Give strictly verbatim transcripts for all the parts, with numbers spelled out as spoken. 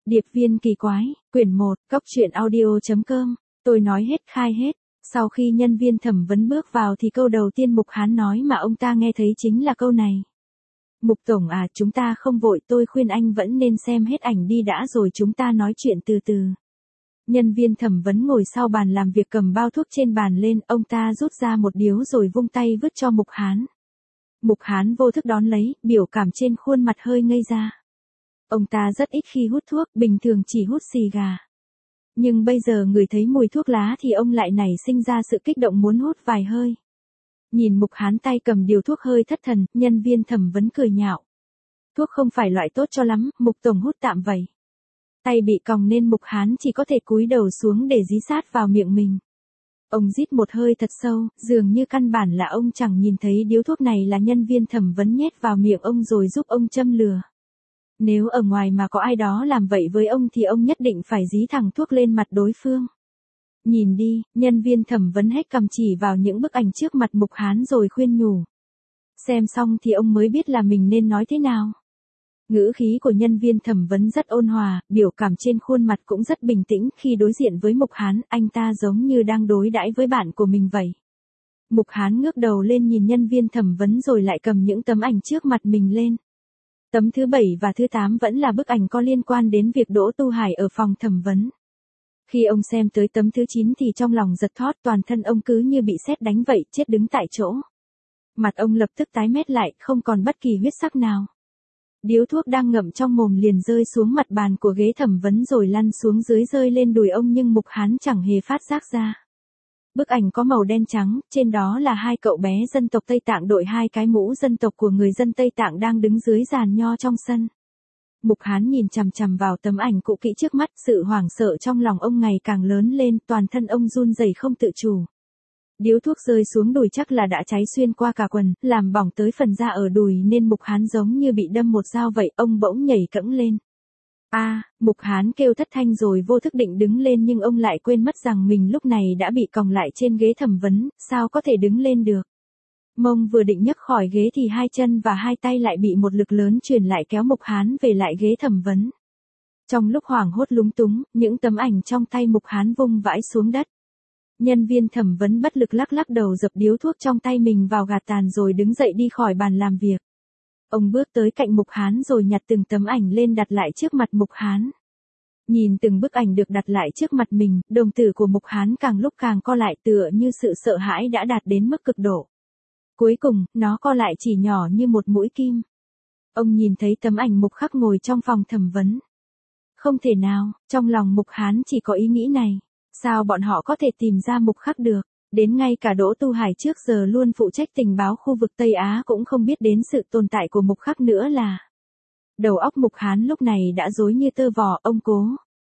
Điệp viên kỳ quái, quyển một, cốc truyện audio.com, tôi nói hết khai hết. Sau khi nhân viên thẩm vấn bước vào thì câu đầu tiên Mục Hán nói mà ông ta nghe thấy chính là câu này. Mục Tổng à, chúng ta không vội, tôi khuyên anh vẫn nên xem hết ảnh đi đã rồi chúng ta nói chuyện từ từ. Nhân viên thẩm vấn ngồi sau bàn làm việc cầm bao thuốc trên bàn lên, ông ta rút ra một điếu rồi vung tay vứt cho Mục Hán. Mục Hán vô thức đón lấy, biểu cảm trên khuôn mặt hơi ngây ra. Ông ta rất ít khi hút thuốc, bình thường chỉ hút xì gà. Nhưng bây giờ người thấy mùi thuốc lá thì ông lại nảy sinh ra sự kích động muốn hút vài hơi. Nhìn Mục Hán tay cầm điều thuốc hơi thất thần, nhân viên thẩm vấn cười nhạo. Thuốc không phải loại tốt cho lắm, Mục Tổng hút tạm vậy. Tay bị còng nên Mục Hán chỉ có thể cúi đầu xuống để dí sát vào miệng mình. Ông rít một hơi thật sâu, dường như căn bản là ông chẳng nhìn thấy điếu thuốc này là nhân viên thẩm vấn nhét vào miệng ông rồi giúp ông châm lửa. Nếu ở ngoài mà có ai đó làm vậy với ông thì ông nhất định phải dí thẳng thuốc lên mặt đối phương. Nhìn đi, nhân viên thẩm vấn hết cầm chỉ vào những bức ảnh trước mặt Mục Hán rồi khuyên nhủ. Xem xong thì ông mới biết là mình nên nói thế nào. Ngữ khí của nhân viên thẩm vấn rất ôn hòa, biểu cảm trên khuôn mặt cũng rất bình tĩnh khi đối diện với Mục Hán, anh ta giống như đang đối đãi với bạn của mình vậy. Mục Hán ngước đầu lên nhìn nhân viên thẩm vấn rồi lại cầm những tấm ảnh trước mặt mình lên. Tấm thứ bảy và thứ tám vẫn là bức ảnh có liên quan đến việc Đỗ Tu Hải ở phòng thẩm vấn. Khi ông xem tới tấm thứ chín thì trong lòng giật thót, toàn thân ông cứ như bị sét đánh vậy, chết đứng tại chỗ. Mặt ông lập tức tái mét lại, không còn bất kỳ huyết sắc nào. Điếu thuốc đang ngậm trong mồm liền rơi xuống mặt bàn của ghế thẩm vấn rồi lăn xuống dưới rơi lên đùi ông nhưng Mục Hán chẳng hề phát giác ra. Bức ảnh có màu đen trắng, trên đó là hai cậu bé dân tộc Tây Tạng đội hai cái mũ dân tộc của người dân Tây Tạng đang đứng dưới giàn nho trong sân. Mục Hán nhìn chằm chằm vào tấm ảnh cũ kỹ trước mắt, sự hoảng sợ trong lòng ông ngày càng lớn lên, toàn thân ông run rẩy không tự chủ. Điếu thuốc rơi xuống đùi chắc là đã cháy xuyên qua cả quần, làm bỏng tới phần da ở đùi nên Mục Hán giống như bị đâm một dao vậy, ông bỗng nhảy cẫng lên. A, à, Mục Hán kêu thất thanh rồi vô thức định đứng lên nhưng ông lại quên mất rằng mình lúc này đã bị còng lại trên ghế thẩm vấn, sao có thể đứng lên được. Mông vừa định nhấc khỏi ghế thì hai chân và hai tay lại bị một lực lớn truyền lại kéo Mục Hán về lại ghế thẩm vấn. Trong lúc hoảng hốt lúng túng, những tấm ảnh trong tay Mục Hán vung vãi xuống đất. Nhân viên thẩm vấn bất lực lắc lắc đầu dập điếu thuốc trong tay mình vào gạt tàn rồi đứng dậy đi khỏi bàn làm việc. Ông bước tới cạnh Mục Hán rồi nhặt từng tấm ảnh lên đặt lại trước mặt Mục Hán. Nhìn từng bức ảnh được đặt lại trước mặt mình, đồng tử của Mục Hán càng lúc càng co lại tựa như sự sợ hãi đã đạt đến mức cực độ. Cuối cùng, nó co lại chỉ nhỏ như một mũi kim. Ông nhìn thấy tấm ảnh Mục Khắc ngồi trong phòng thẩm vấn. Không thể nào, trong lòng Mục Hán chỉ có ý nghĩ này. Sao bọn họ có thể tìm ra Mục Khắc được? Đến ngay cả Đỗ Tu Hải trước giờ luôn phụ trách tình báo khu vực Tây Á cũng không biết đến sự tồn tại của Mục Khắc nữa là. Đầu óc Mục Hán lúc này đã rối như tơ vò, ông cố.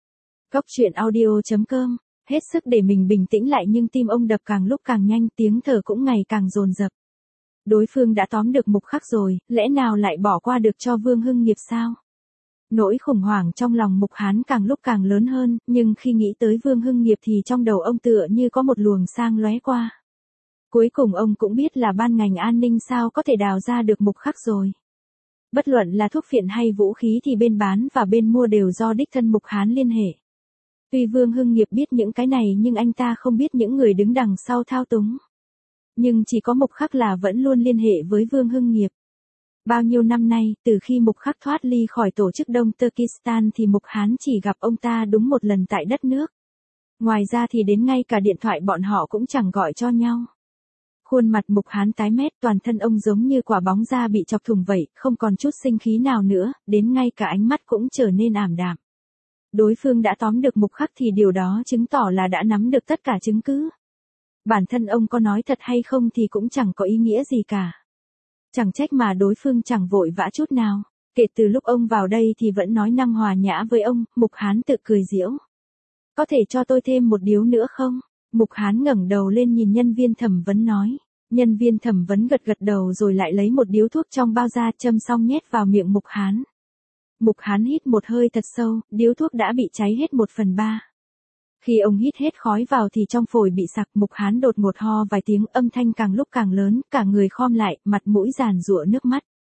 Cốc truyện audio.com, hết sức để mình bình tĩnh lại nhưng tim ông đập càng lúc càng nhanh, tiếng thở cũng ngày càng dồn dập. Đối phương đã tóm được Mục Khắc rồi, lẽ nào lại bỏ qua được cho Vương Hưng Nghiệp sao? Nỗi khủng hoảng trong lòng Mục Hán càng lúc càng lớn hơn, nhưng khi nghĩ tới Vương Hưng Nghiệp thì trong đầu ông tựa như có một luồng sang lóe qua. Cuối cùng ông cũng biết là ban ngành an ninh sao có thể đào ra được Mục Khắc rồi. Bất luận là thuốc phiện hay vũ khí thì bên bán và bên mua đều do đích thân Mục Hán liên hệ. Tuy Vương Hưng Nghiệp biết những cái này nhưng anh ta không biết những người đứng đằng sau thao túng. Nhưng chỉ có Mục Khắc là vẫn luôn liên hệ với Vương Hưng Nghiệp. Bao nhiêu năm nay, từ khi Mục Khắc thoát ly khỏi tổ chức Đông Turkestan thì Mục Hán chỉ gặp ông ta đúng một lần tại đất nước. Ngoài ra thì đến ngay cả điện thoại bọn họ cũng chẳng gọi cho nhau. Khuôn mặt Mục Hán tái mét, toàn thân ông giống như quả bóng da bị chọc thủng vậy, không còn chút sinh khí nào nữa, đến ngay cả ánh mắt cũng trở nên ảm đạm. Đối phương đã tóm được Mục Khắc thì điều đó chứng tỏ là đã nắm được tất cả chứng cứ. Bản thân ông có nói thật hay không thì cũng chẳng có ý nghĩa gì cả. Chẳng trách mà đối phương chẳng vội vã chút nào, kể từ lúc ông vào đây thì vẫn nói năng hòa nhã với ông, Mục Hán tự cười giễu. Có thể cho tôi thêm một điếu nữa không? Mục Hán ngẩng đầu lên nhìn nhân viên thẩm vấn nói. Nhân viên thẩm vấn gật gật đầu rồi lại lấy một điếu thuốc trong bao ra châm xong nhét vào miệng Mục Hán. Mục Hán hít một hơi thật sâu, điếu thuốc đã bị cháy hết một phần ba. Khi ông hít hết khói vào thì trong phổi bị sặc, Mục Hán đột ngột ho vài tiếng, âm thanh càng lúc càng lớn, cả người khom lại, mặt mũi giàn giụa nước mắt.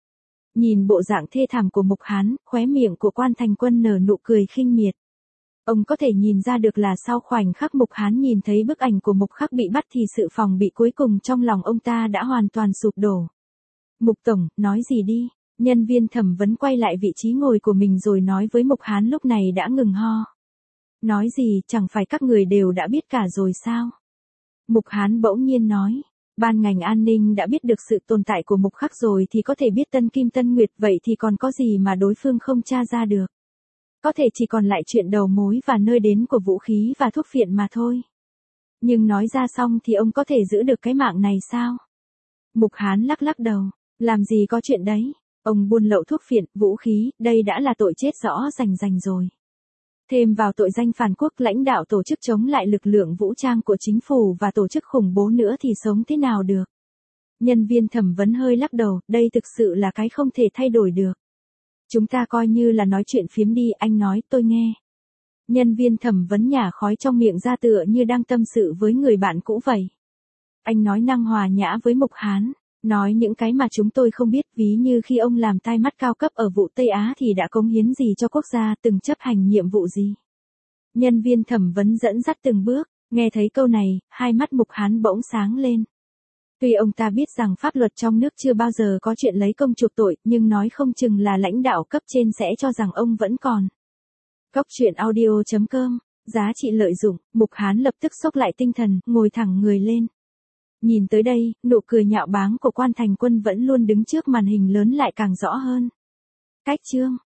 Nhìn bộ dạng thê thảm của Mục Hán, khóe miệng của Quan Thành Quân nở nụ cười khinh miệt. Ông có thể nhìn ra được là sau khoảnh khắc Mục Hán nhìn thấy bức ảnh của Mục Khắc bị bắt thì sự phòng bị cuối cùng trong lòng ông ta đã hoàn toàn sụp đổ. Mục Tổng, nói gì đi? Nhân viên thẩm vấn quay lại vị trí ngồi của mình rồi nói với Mục Hán lúc này đã ngừng ho. Nói gì, chẳng phải các người đều đã biết cả rồi sao? Mục Hán bỗng nhiên nói. Ban ngành an ninh đã biết được sự tồn tại của Mục Khắc rồi thì có thể biết Tân Kim Tân Nguyệt, vậy thì còn có gì mà đối phương không tra ra được. Có thể chỉ còn lại chuyện đầu mối và nơi đến của vũ khí và thuốc phiện mà thôi. Nhưng nói ra xong thì ông có thể giữ được cái mạng này sao? Mục Hán lắc lắc đầu. Làm gì có chuyện đấy. Ông buôn lậu thuốc phiện, vũ khí, đây đã là tội chết rõ rành rành rồi. Thêm vào tội danh phản quốc, lãnh đạo tổ chức chống lại lực lượng vũ trang của chính phủ và tổ chức khủng bố nữa thì sống thế nào được. Nhân viên thẩm vấn hơi lắc đầu, đây thực sự là cái không thể thay đổi được. Chúng ta coi như là nói chuyện phiếm đi, anh nói, tôi nghe. Nhân viên thẩm vấn nhả khói trong miệng ra tựa như đang tâm sự với người bạn cũ vậy. Anh nói năng hòa nhã với Mục Hán, nói những cái mà chúng tôi không biết, ví như khi ông làm tai mắt cao cấp ở vụ Tây Á thì đã cống hiến gì cho quốc gia, từng chấp hành nhiệm vụ gì. Nhân viên thẩm vấn dẫn dắt từng bước, nghe thấy câu này, hai mắt Mục Hán bỗng sáng lên. Tuy ông ta biết rằng pháp luật trong nước chưa bao giờ có chuyện lấy công chuộc tội, nhưng nói không chừng là lãnh đạo cấp trên sẽ cho rằng ông vẫn còn. Cóc truyện audio chấm com, giá trị lợi dụng, Mục Hán lập tức xốc lại tinh thần, ngồi thẳng người lên. Nhìn tới đây, nụ cười nhạo báng của Quan Thành Quân vẫn luôn đứng trước màn hình lớn lại càng rõ hơn. Cách chương